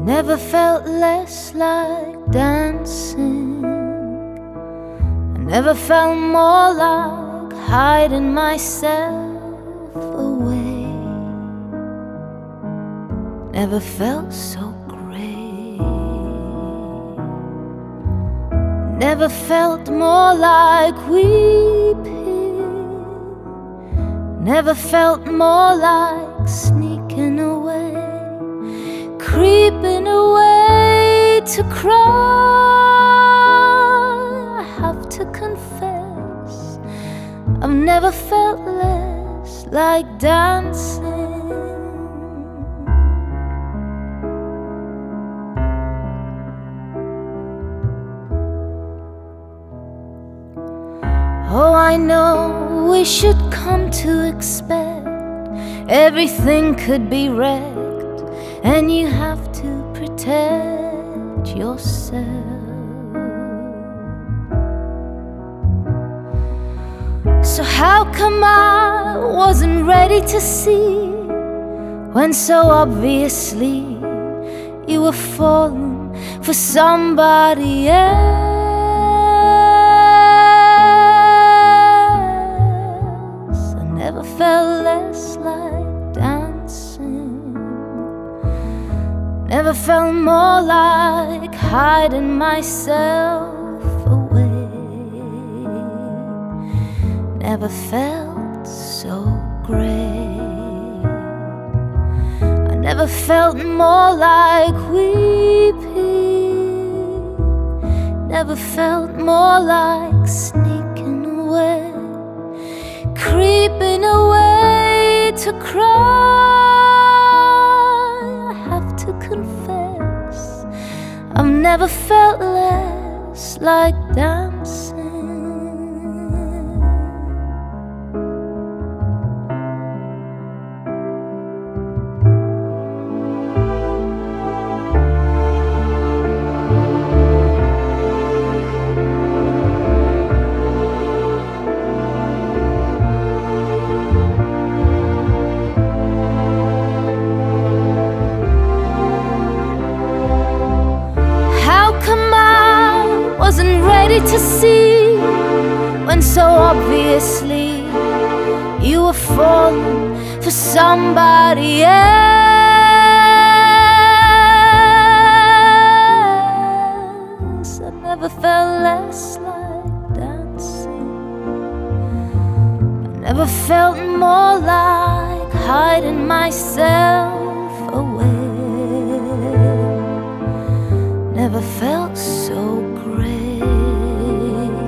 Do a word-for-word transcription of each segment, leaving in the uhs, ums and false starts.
Never felt less like dancing. I never felt more like hiding myself away. Never felt so great. Never felt more like weeping. Never felt more like sneaking away, creeping away to cry. I have to confess, I've never felt less like dancing. Oh, I know we should come to expect everything could be wrecked, and you have to protect yourself. So how come I wasn't ready to see, when so obviously you were falling for somebody else? I never felt less like dancing. Never felt more like hiding myself away. Never felt so great. I never felt more like weeping. Never felt more like sneaking away, creeping away to cry. I have to confess, I've never felt less like dancing. Wasn't ready to see, when so obviously you were falling for somebody else. I never felt less like dancing. I never felt more like hiding myself away. Never felt so great.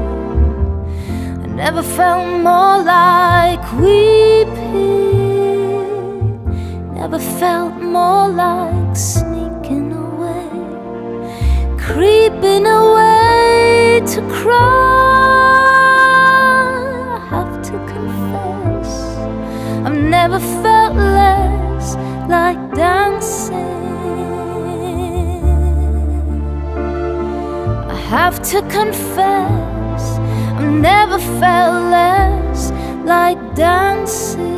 I never felt more like weeping. Never felt more like sneaking away, creeping away to cry. I have to confess, I've never felt less like dancing. I have to confess, I've never felt less like dancing.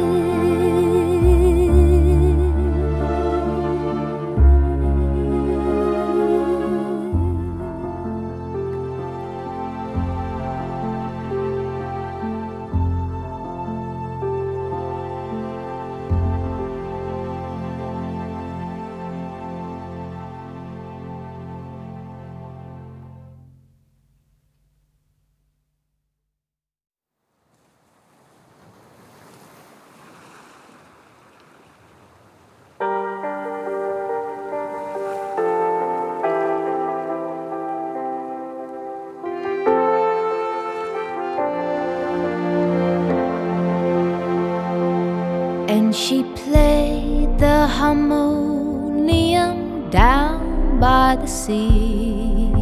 And she played the harmonium down by the sea,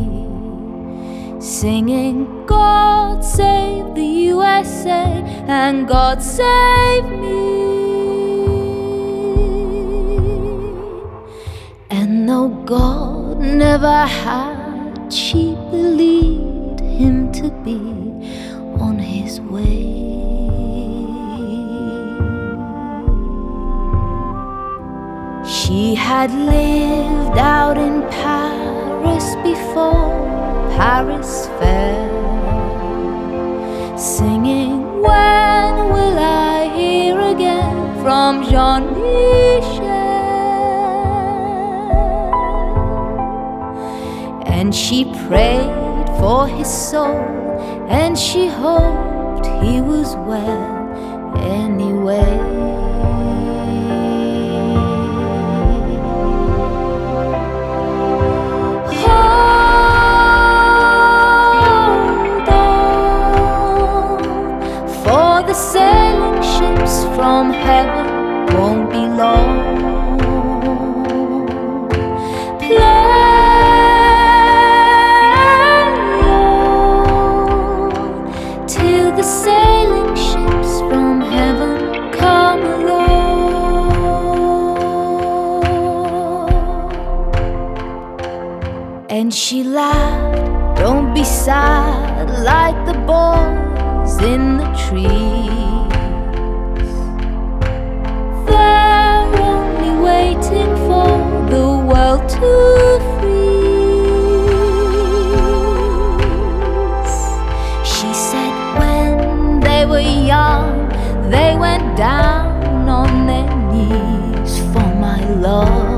singing God save the U S A and God save me. And though God never had, she believed him to be on his way. She He had lived out in Paris before Paris fell, singing "When will I hear again" from Jean-Michel. And she prayed for his soul, and she hoped he was well anyway. Hold on, for the sailing ships from heaven won't be long. Play the sailing ships from heaven come along. And she laughed, "Don't be sad like the boys in the trees. They're only waiting for the world to freeze." She said when they were young, they went down on their knees for my love.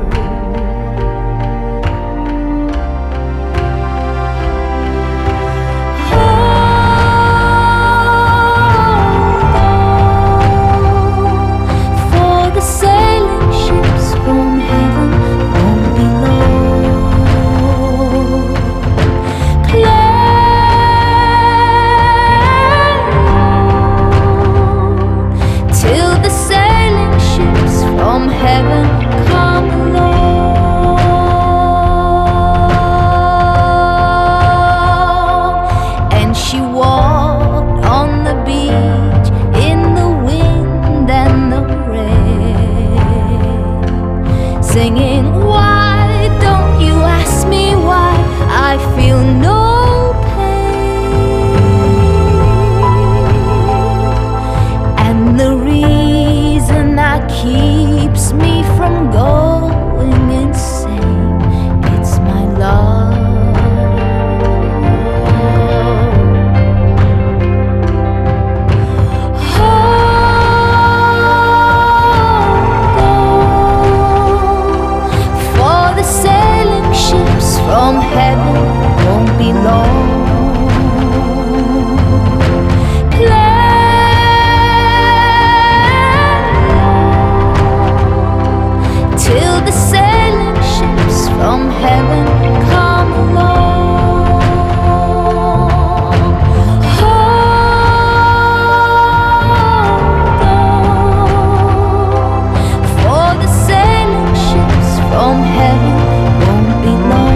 Singing, "Why don't you ask me why I feel no pain?" And the reason that keeps me from going insane, it's my love. From heaven won't be long. Play till the sailing ships from heaven come along. Hold on, for the sailing ships from heaven won't be long.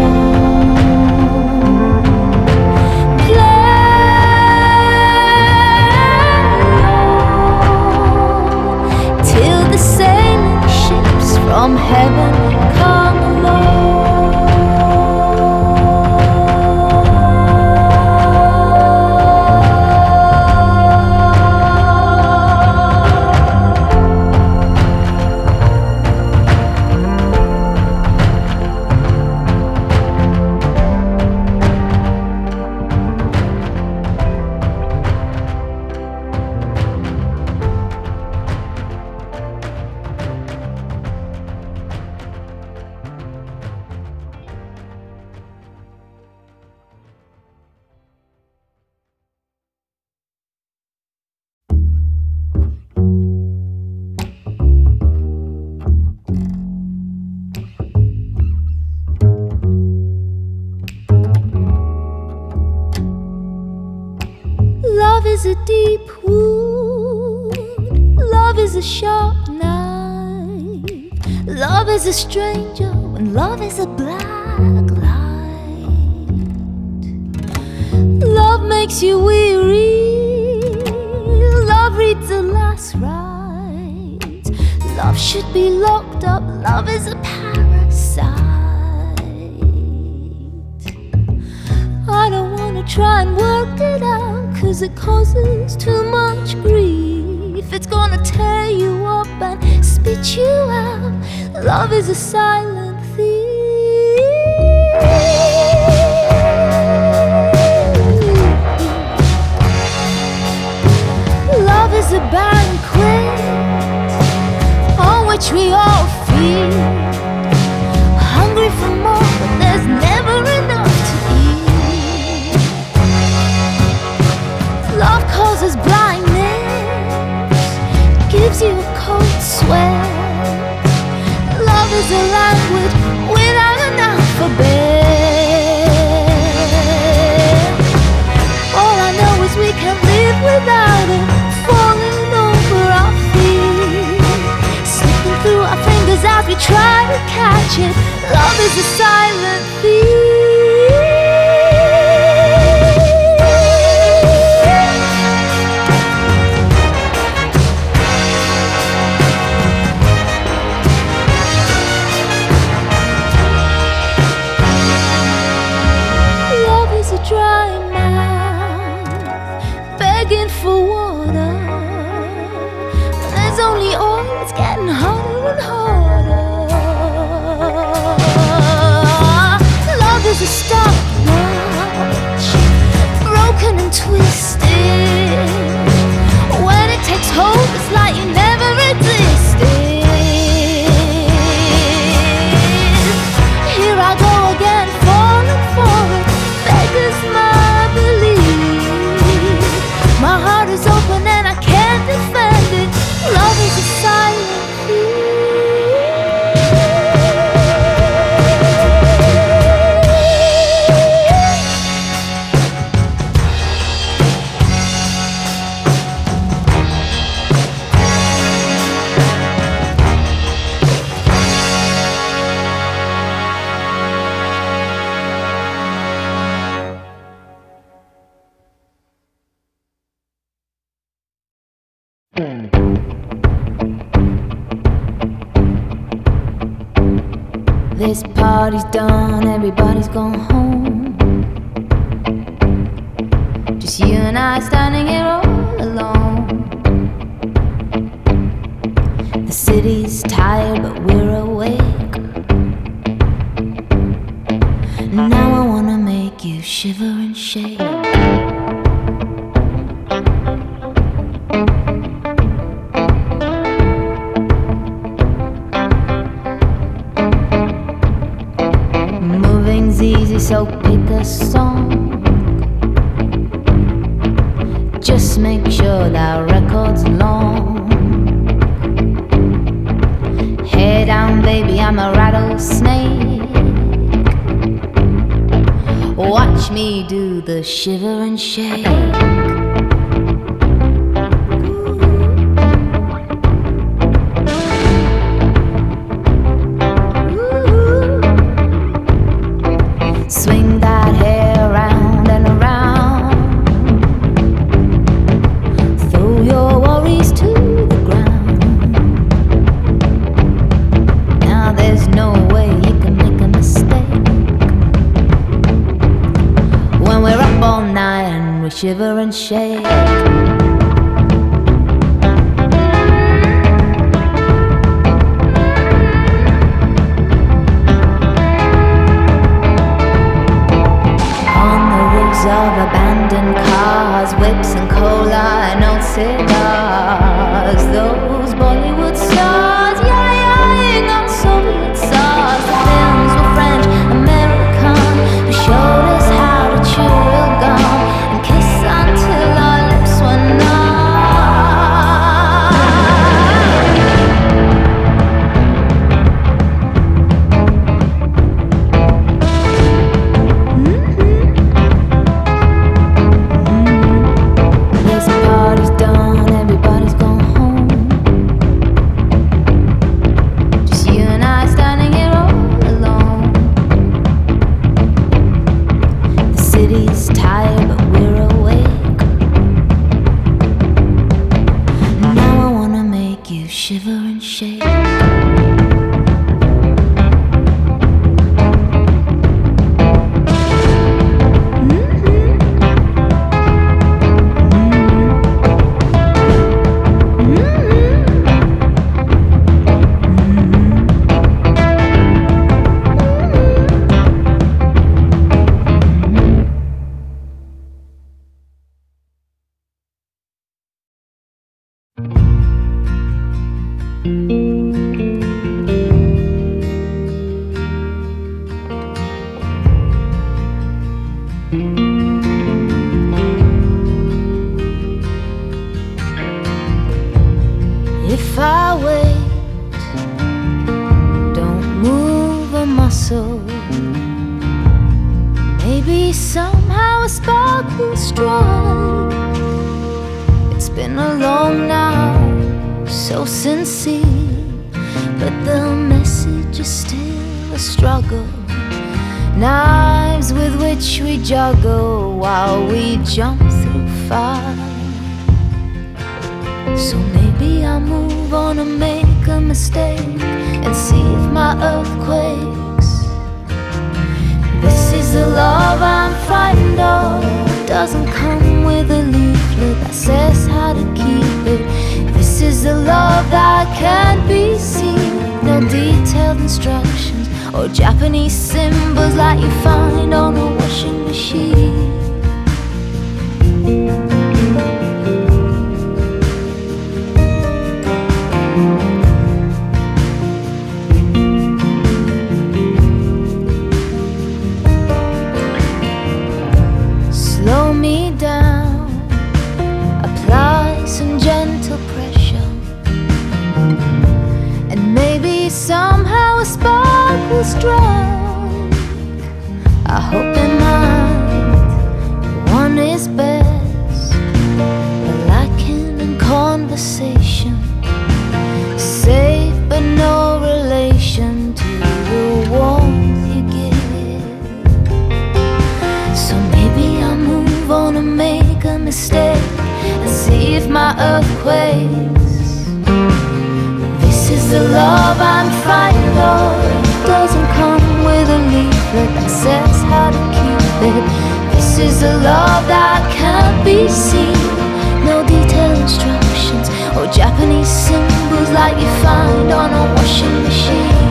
From heaven come along. Love is a deep wound, love is a sharp knife, love is a stranger when love is a black light. Love makes you weary, love reads the last rites. Love should be locked up, love is a parasite. I don't wanna try and work it out, 'cause it causes too much grief. It's gonna tear you up and spit you out Love is a silent thief. Love is a banquet on which we all feed, hungry for more, but there's never enough to eat. Love causes blindness, gives you a cold sweat. Love is a language without an alphabet. All I know is we can't live without it, falling over our feet, slipping through our fingers as we try to catch it. Love is a silent thief. Dry mouth, begging for water. There's only oil, it's getting harder and harder. Love is a stopwatch, broken and twisted. When it takes hold, it's like you never existed. Here I go again, falling for it. Beggars my belief. My heart is open and I can't defend it. Love is a silent This party's done, everybody's gone home. Just you and I standing here all alone. The city's tired, but we're awake. Now I wanna make you shiver and shake. Easy, so pick a song. Just make sure that record's long. Head down, baby, I'm a rattlesnake. Watch me do the shiver and shake. Swing that hair round and around. Throw your worries to the ground. Now there's no way you can make a mistake when we're up all night and we shiver and shake. Of abandoned cars, whips and cola and old cigars. Those Bollywood stars, yeah, yeah, on Soviet stars. The films were French, American. They showed us how to chew a gum and kiss until our lips were numb. Shiver and shake. If I wait, don't move a muscle, maybe somehow a spark will strike. It's been a long night, so sincere, but the message is still a struggle. Knives with which we juggle while we jump through fire. So maybe I'll move on and make a mistake and see if my earth quakes. This is the love I'm frightened of. Doesn't come with a leaflet that says how to keep it. This is the love that can't be seen. No detailed instructions or Japanese symbols like you find on a washing machine. Slow me down, apply some gentle pressure, and maybe somehow a spark will strike. I hope it might. One is best, a liking and conversation, safe but no relation to the warmth you give. So maybe I'll move on and make a mistake and see if my earth quakes. This is the love I'm frightened of. Doesn't come with a leaflet that says how to keep it. This is the love that can't be seen. No detailed instructions or Japanese symbols like you find on a washing machine.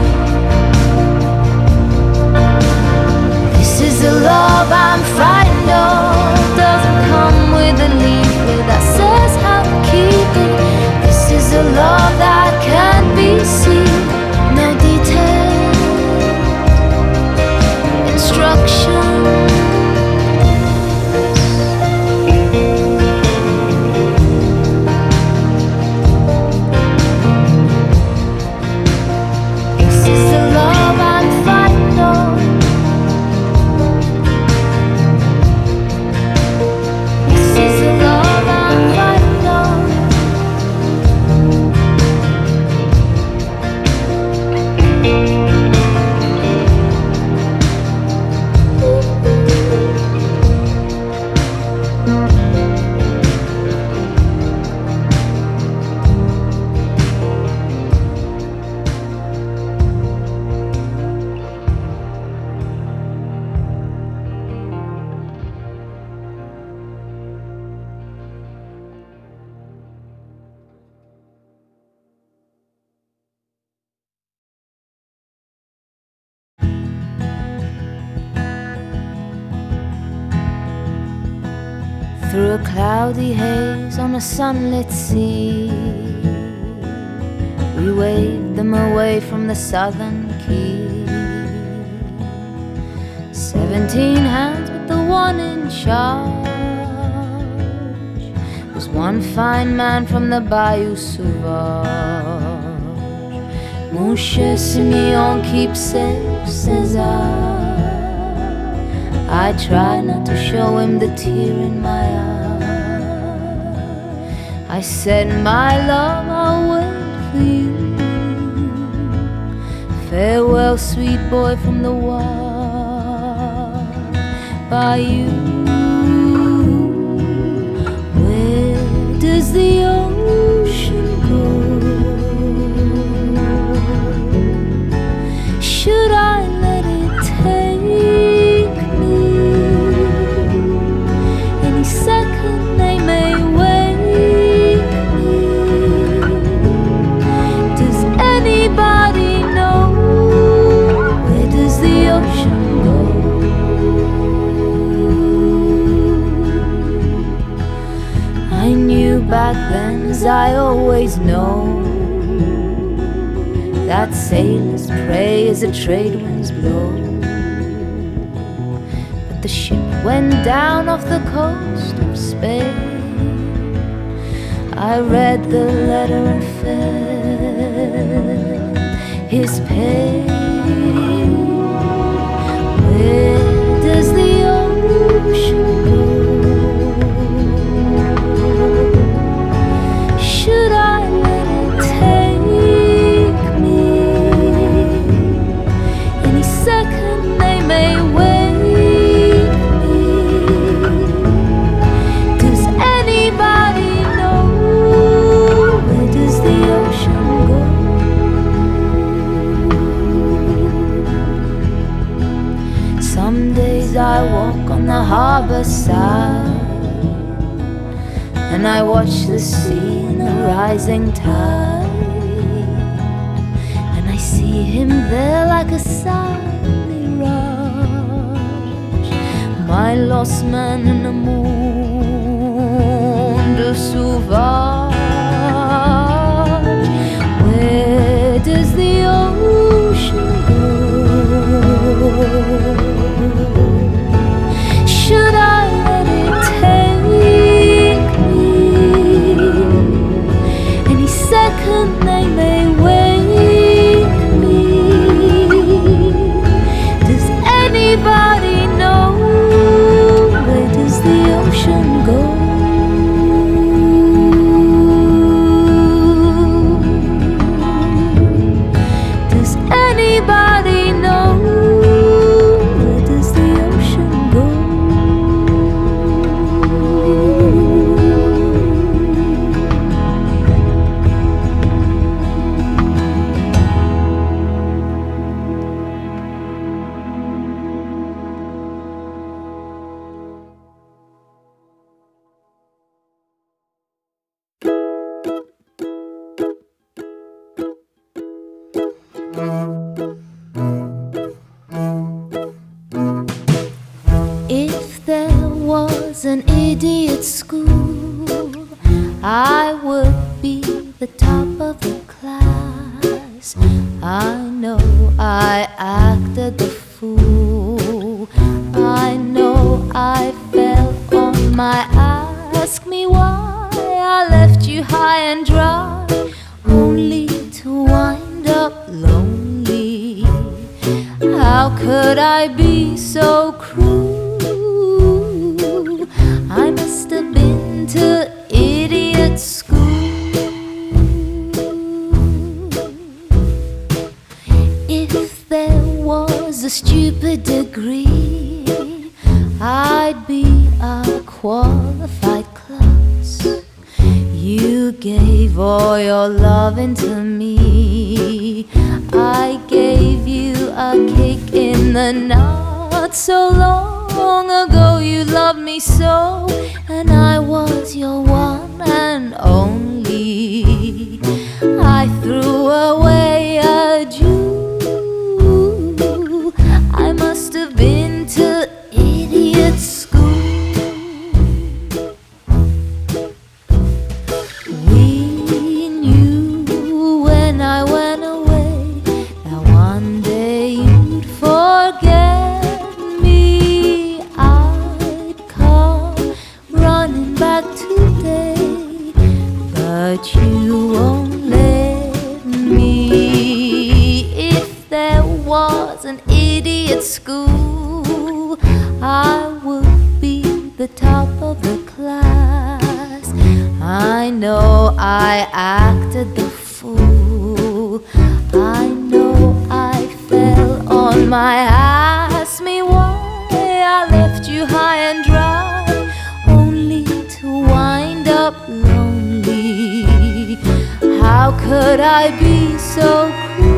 This is the love I'm frightened of. Doesn't come with a leaflet that says how to keep it. This is the love that can't be seen. No detailed instructions. Through a cloudy haze on a sunlit sea, we waved them away from the southern key. Seventeen hands, but the one in charge was one fine man from the Bayou Sauvage. Mon cher Simeon, keep safe, says I. I try not to show him the tear in my eye. I said, my love, I'll wait for you. Farewell, sweet boy from the wild bayou. Where does the ocean go? Should I let it take me? Any second they may wake me. Does anybody know? Where does the ocean go? I knew back then, as I always know, that sailors pray as the trade winds blow. But the ship went down off the coast of Spain. I read the letter and felt his pain. Where does the ocean go? Should I let it take me? Any second they may wake me. Does anybody know? Where does the ocean go? Some days I walk on the harbor side, and I watch the sea in the rising tide, and I see him there like a silent mirage, my lost man in the monde sauvage. Where does the ocean go? Should I let it take me? Any second they may wake me. Does anybody know? Where does the ocean go? Does anybody know? Where does the ocean go? If there was an idiot school, I would be the top of the class. I know I acted the fool. I know I fell on my ass. Ask me why I left you high and dry, only to wind up lonely. How could I be so cruel? I must have been to idiot school. If there was a stupid degree, I'd be a qualified class. You gave all your loving to me. I gave you a kick in the nuts. So long ago you loved me so, and I was your one and only. I threw away a Jew. I must have been to idiot school. We knew when I went away that one day you'd forget me. I'd come running back today, but you won't let me. If there was an idiot school, I would be the top of the class. I know I acted the fool. I know I fell on my ass. Ask me why I left you high and dry, only to wind up lonely. How could I be so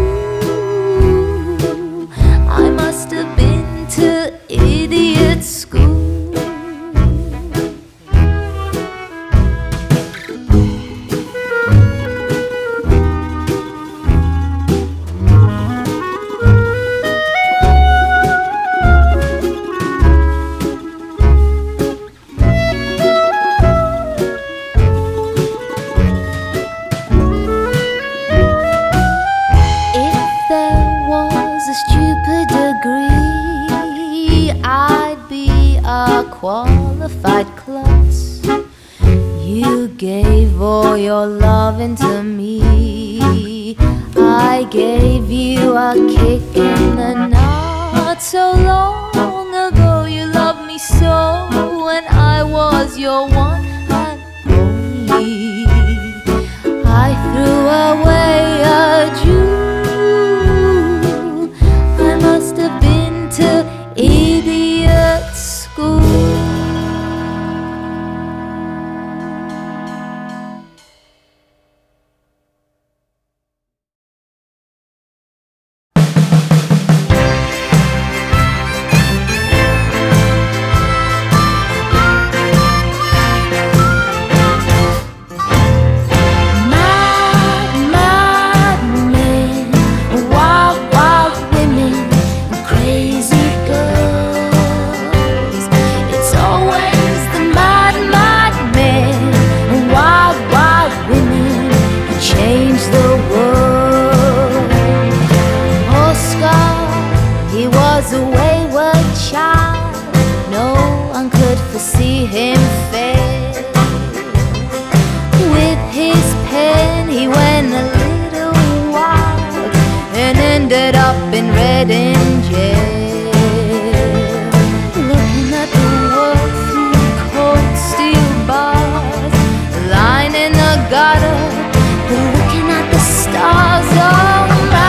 cruel? I must have been to idiot school. me. I gave you a kick in the not so long ago. You loved me so when I was your one and only. I threw away a jewel. I must have been to idiot school. A wayward child, no one could foresee him fail. With his pen he went a little wild and ended up in Reading jail. Looking at the world through cold steel bars, lying in the gutter, looking at the stars. Oh,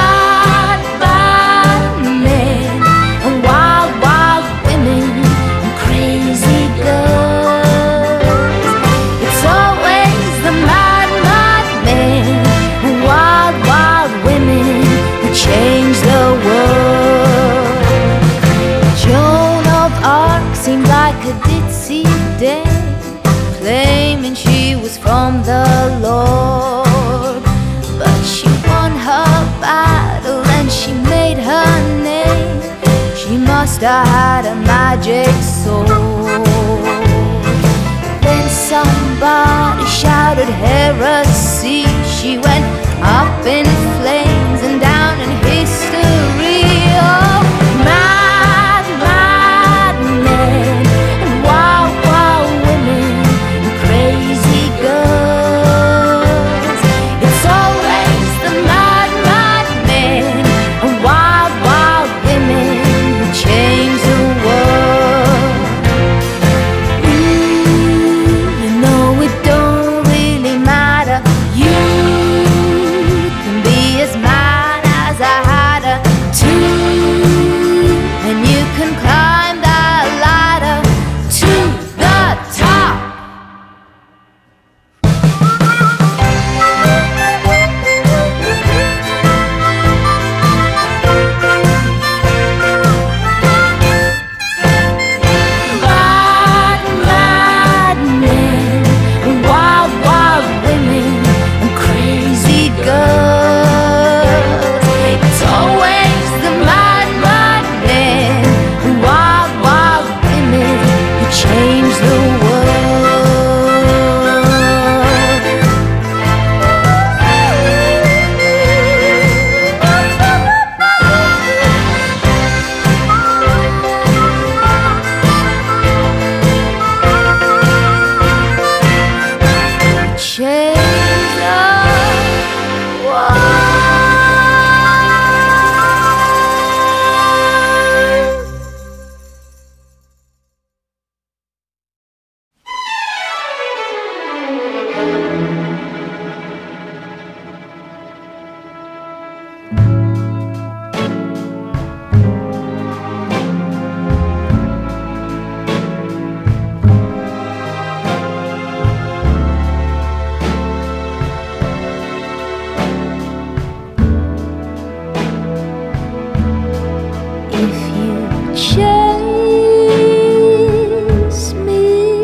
change the world. Joan of Arc seemed like a ditzy dame, claiming she was from the Lord. But she won her battle and she made her name. She must have had a magic sword. Then somebody shouted heresy. She went up in flames and down in history. Oh, mad, mad men and wild, wild women and crazy girls. It's always the mad, mad men and wild, wild women who change the world. Ooh, you know it don't really matter. You as mad as I had a too, and you can climb that ladder to the top. Mad, mad men, wild, wild women, and crazy girls. Change the world. Change the world. Chase me,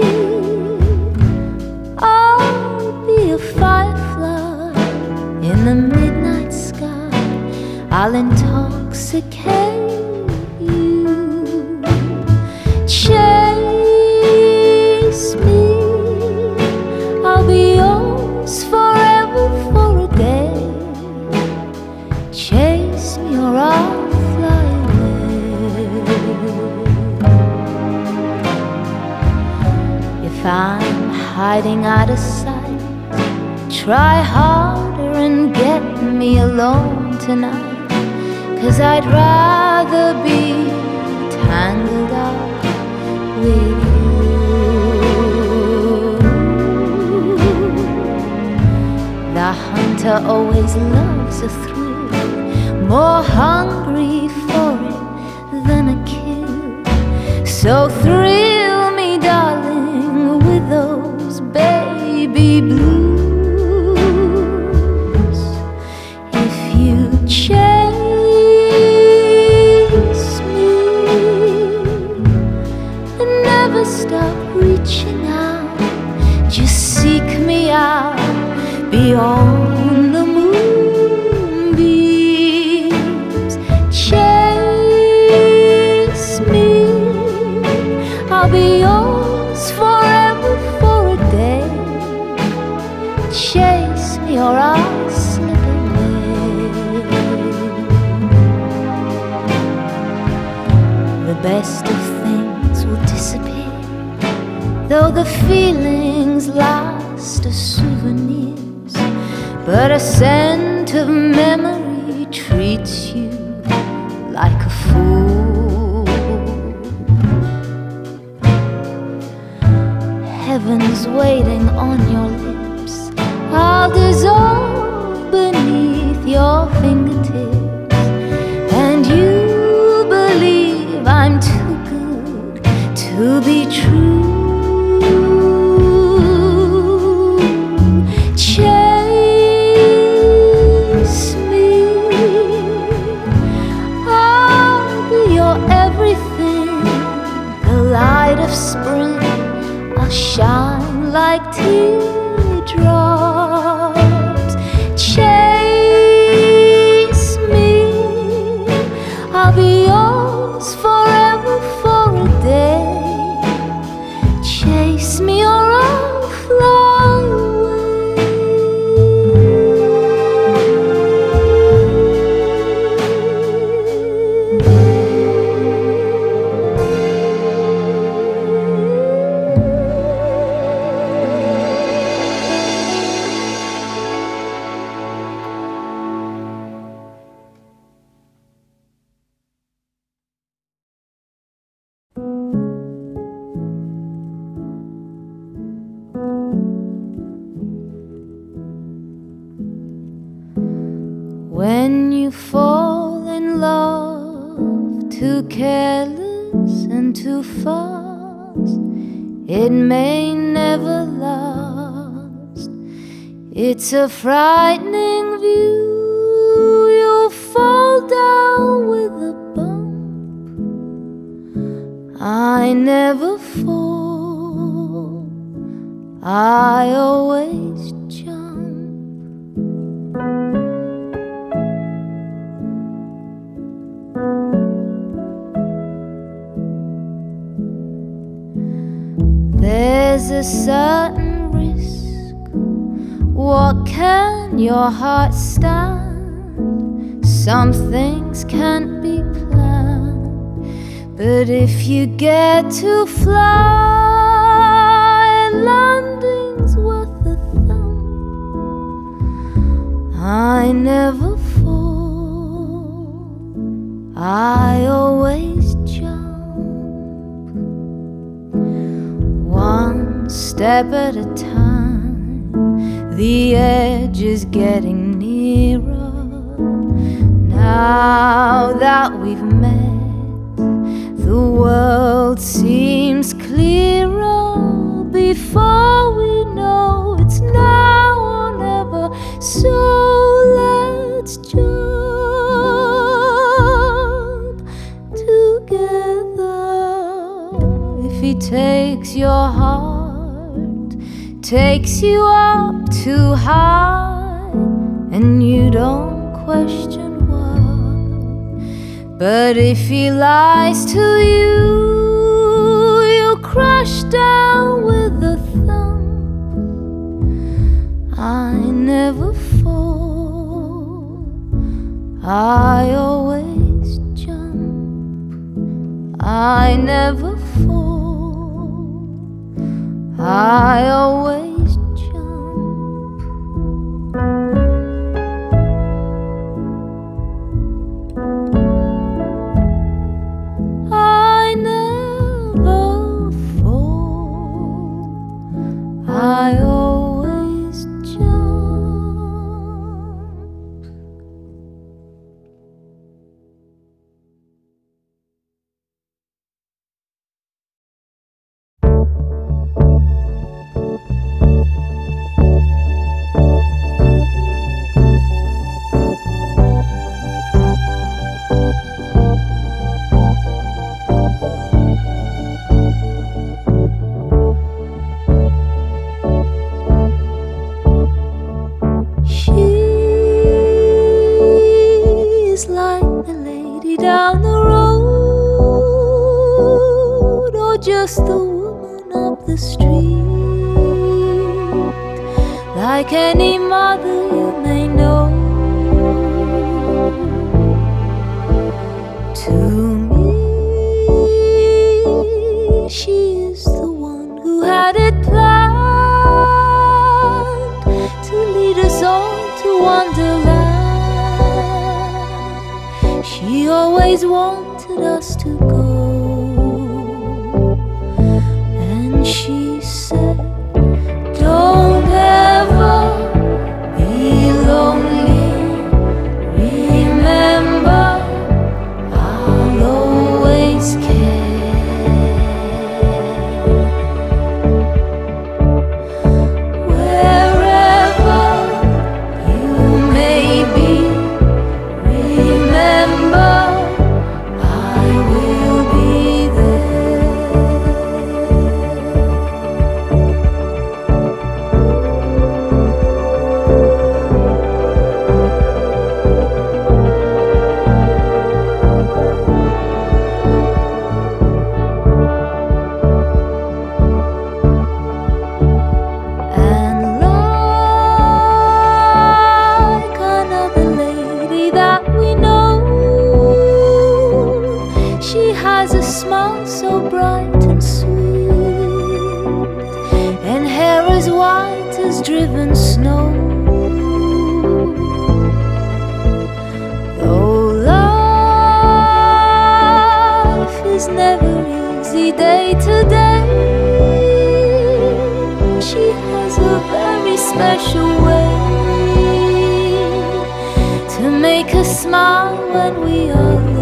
I'll be a firefly in the midnight sky. I'll intoxicate you. Chase me, I'll be yours forever for a day. Chase me or I'll fly away. If I'm hiding out of sight, try harder tonight, 'cause I'd rather be tangled up with you. The hunter always loves a thrill, more hungry for it than a kill. So thrill me, darling, with those baby blues. If you chase me and never stop reaching out, just seek me out beyond the moonbeams. Chase me, I'll be yours forever for a day. Chase me or I'll slip away. The best of things will disappear, though the feelings last as souvenirs. But a scent of memory treats you like a fool. Heaven's waiting on your lips, I'll dissolve beneath your fingertips, and you believe I'm too good to be true. Light of spring, I'll shine like teardrops. Chase me, I'll be yours forever for a day. Chase me or I'll fly away. When you fall in love too careless and too fast, it may never last. It's a frightening view. You'll fall down with a bump. I never fall, I always jump. There's a certain risk. What can your heart stand? Some things can't be planned, but if you get to fly, landing's worth a thump. I never fall, I always jump. One step at a time, the edge is getting nearer. Now that we've met, the world seems clearer. Before we know it's now or never, so let's jump together. If he takes your heart, takes you up too high, and you don't question why, but if he lies to you, you'll crash down with a thump. I never fall, I always jump. I never fall, I always jump. lady down the road, or just the woman up the street. Like any mother you may know, to me she is the one who had it planned to lead us all to Wonderland. She always wanted us to go, and she said, don't ever be lonely, remember I'll always care. Wherever you may be, remember I will be smile so bright and sweet, and hair as white as driven snow. Though life is never easy day to day, she has a very special way to make us smile when we are